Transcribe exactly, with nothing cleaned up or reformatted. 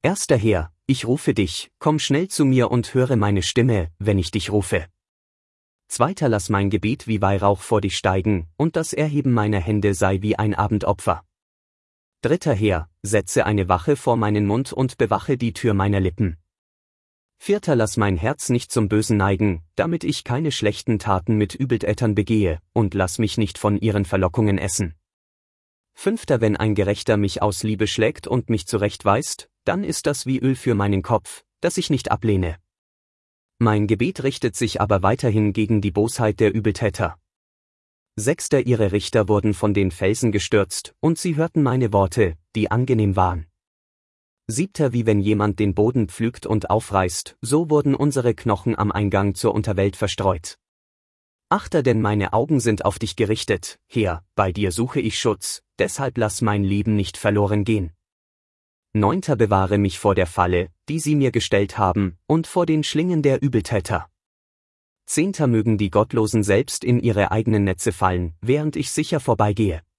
Erster Herr, ich rufe dich, komm schnell zu mir und höre meine Stimme, wenn ich dich rufe. Zweiter, lass mein Gebet wie Weihrauch vor dich steigen, und das Erheben meiner Hände sei wie ein Abendopfer. Dritter Herr, setze eine Wache vor meinen Mund und bewache die Tür meiner Lippen. Vierter, lass mein Herz nicht zum Bösen neigen, damit ich keine schlechten Taten mit Übeltätern begehe, und lass mich nicht von ihren Verlockungen essen. Fünfter, wenn ein Gerechter mich aus Liebe schlägt und mich zurechtweist, dann ist das wie Öl für meinen Kopf, das ich nicht ablehne. Mein Gebet richtet sich aber weiterhin gegen die Bosheit der Übeltäter. Sechster, ihre Richter wurden von den Felsen gestürzt, und sie hörten meine Worte, die angenehm waren. Siebter, wie wenn jemand den Boden pflügt und aufreißt, so wurden unsere Knochen am Eingang zur Unterwelt verstreut. Achter, denn meine Augen sind auf dich gerichtet, Herr, bei dir suche ich Schutz, deshalb lass mein Leben nicht verloren gehen. Neunter, bewahre mich vor der Falle, die sie mir gestellt haben, und vor den Schlingen der Übeltäter. Zehnter, mögen die Gottlosen selbst in ihre eigenen Netze fallen, während ich sicher vorbeigehe.